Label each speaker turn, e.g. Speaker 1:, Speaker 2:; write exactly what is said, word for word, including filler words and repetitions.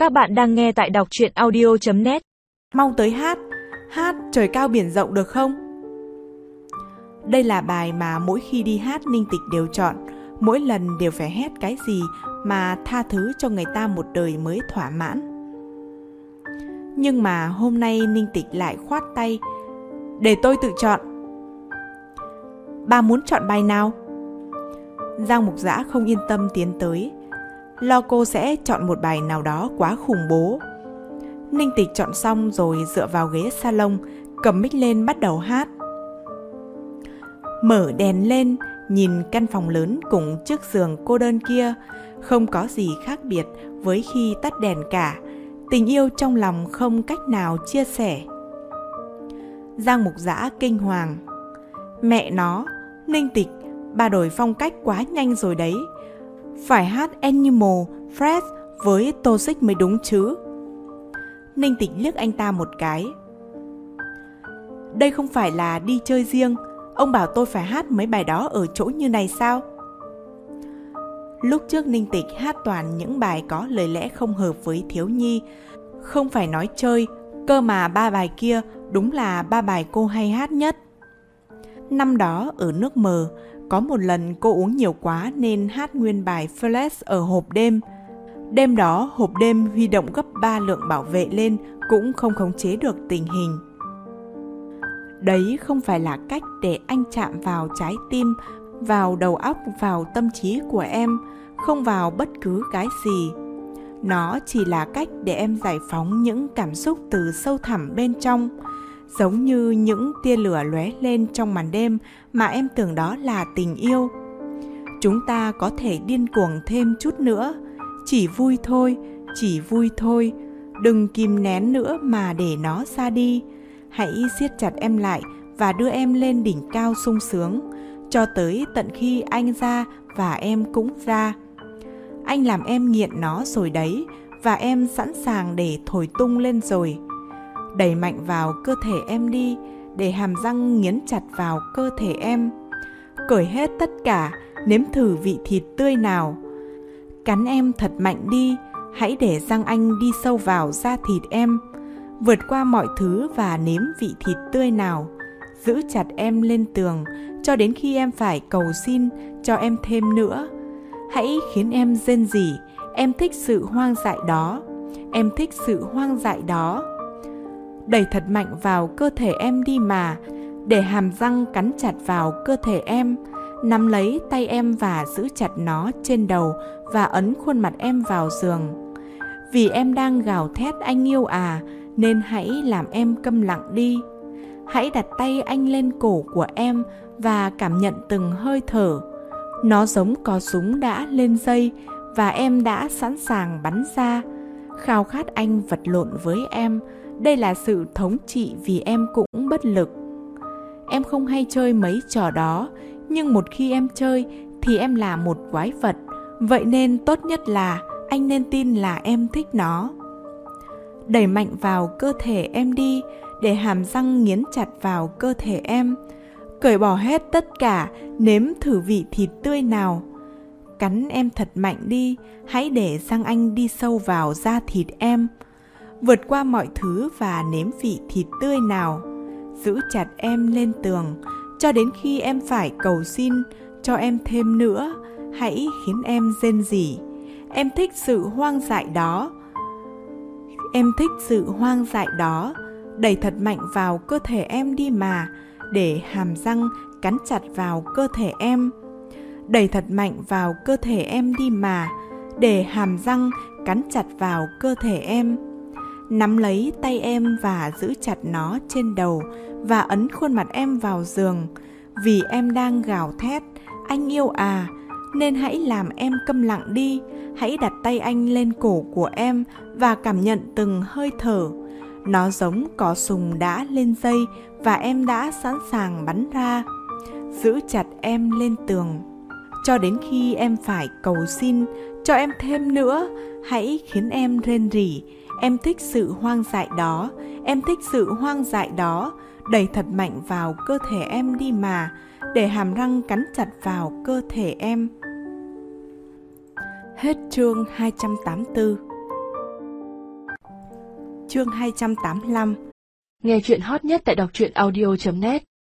Speaker 1: Các bạn đang nghe tại đọc truyện audio chấm net.
Speaker 2: Mau tới hát, hát trời cao biển rộng được không? Đây là bài mà mỗi khi đi hát Ninh Tịch đều chọn, mỗi lần đều phải hét cái gì mà tha thứ cho người ta một đời mới thỏa mãn. Nhưng mà hôm nay Ninh Tịch lại khoát tay, để tôi tự chọn. Bà muốn chọn bài nào? Giang Mục Dã không yên tâm tiến tới, lo cô sẽ chọn một bài nào đó quá khủng bố. Ninh Tịch chọn xong rồi dựa vào ghế salon, cầm mic lên bắt đầu hát. Mở đèn lên, nhìn căn phòng lớn cùng chiếc giường cô đơn kia, không có gì khác biệt với khi tắt đèn cả. Tình yêu trong lòng không cách nào chia sẻ. Giang Mục Dã kinh hoàng. Mẹ nó, Ninh Tịch, bà đổi phong cách quá nhanh rồi đấy. Phải hát Animal, Fresh với Toxic mới đúng chứ. Ninh Tịch liếc anh ta một cái. Đây không phải là đi chơi riêng, ông bảo tôi phải hát mấy bài đó ở chỗ như này sao? Lúc trước Ninh Tịch hát toàn những bài có lời lẽ không hợp với thiếu nhi. Không phải nói chơi, cơ mà ba bài kia đúng là ba bài cô hay hát nhất. Năm đó ở nước mờ, có một lần cô uống nhiều quá nên hát nguyên bài Flash ở hộp đêm. Đêm đó hộp đêm huy động gấp ba lượng bảo vệ lên cũng không khống chế được tình hình. Đấy không phải là cách để anh chạm vào trái tim, vào đầu óc, vào tâm trí của em, không vào bất cứ cái gì. Nó chỉ là cách để em giải phóng những cảm xúc từ sâu thẳm bên trong, giống như những tia lửa lóe lên trong màn đêm mà em tưởng đó là tình yêu. Chúng ta có thể điên cuồng thêm chút nữa, chỉ vui thôi, chỉ vui thôi, đừng kìm nén nữa mà để nó ra đi. Hãy siết chặt em lại và đưa em lên đỉnh cao sung sướng, cho tới tận khi anh ra và em cũng ra. Anh làm em nghiện nó rồi đấy, và em sẵn sàng để thổi tung lên rồi. Đẩy mạnh vào cơ thể em đi, để hàm răng nghiến chặt vào cơ thể em. Cởi hết tất cả, nếm thử vị thịt tươi nào. Cắn em thật mạnh đi, hãy để răng anh đi sâu vào da thịt em. Vượt qua mọi thứ và nếm vị thịt tươi nào. Giữ chặt em lên tường, cho đến khi em phải cầu xin cho em thêm nữa. Hãy khiến em rên rỉ, em thích sự hoang dại đó. Em thích sự hoang dại đó. Đẩy thật mạnh vào cơ thể em đi mà, để hàm răng cắn chặt vào cơ thể em. Nắm lấy tay em và giữ chặt nó trên đầu và ấn khuôn mặt em vào giường. Vì em đang gào thét anh yêu à, nên hãy làm em câm lặng đi. Hãy đặt tay anh lên cổ của em và cảm nhận từng hơi thở. Nó giống cò súng đã lên dây và em đã sẵn sàng bắn ra. Khao khát anh vật lộn với em. Đây là sự thống trị vì em cũng bất lực. Em không hay chơi mấy trò đó, nhưng một khi em chơi thì em là một quái vật. Vậy nên tốt nhất là anh nên tin là em thích nó. Đẩy mạnh vào cơ thể em đi, để hàm răng nghiến chặt vào cơ thể em. Cởi bỏ hết tất cả, nếm thử vị thịt tươi nào. Cắn em thật mạnh đi, hãy để răng anh đi sâu vào da thịt em. Vượt qua mọi thứ và nếm vị thịt tươi nào. Giữ chặt em lên tường, cho đến khi em phải cầu xin cho em thêm nữa. Hãy khiến em rên rỉ. Em thích sự hoang dại đó. Em thích sự hoang dại đó. Đẩy thật mạnh vào cơ thể em đi mà, để hàm răng cắn chặt vào cơ thể em. Đẩy thật mạnh vào cơ thể em đi mà, để hàm răng cắn chặt vào cơ thể em. Nắm lấy tay em và giữ chặt nó trên đầu và ấn khuôn mặt em vào giường. Vì em đang gào thét anh yêu à, nên hãy làm em câm lặng đi. Hãy đặt tay anh lên cổ của em và cảm nhận từng hơi thở. Nó giống cò súng đã lên dây và em đã sẵn sàng bắn ra. Giữ chặt em lên tường, cho đến khi em phải cầu xin cho em thêm nữa. Hãy khiến em rên rỉ. Em thích sự hoang dại đó. Em thích sự hoang dại đó. Đẩy thật mạnh vào cơ thể em đi mà, để hàm răng cắn chặt vào cơ thể em. Hết chương hai trăm tám mươi tư. Chương hai trăm tám mươi lăm.
Speaker 1: Nghe chuyện hot nhất tại đọc truyện audio chấm net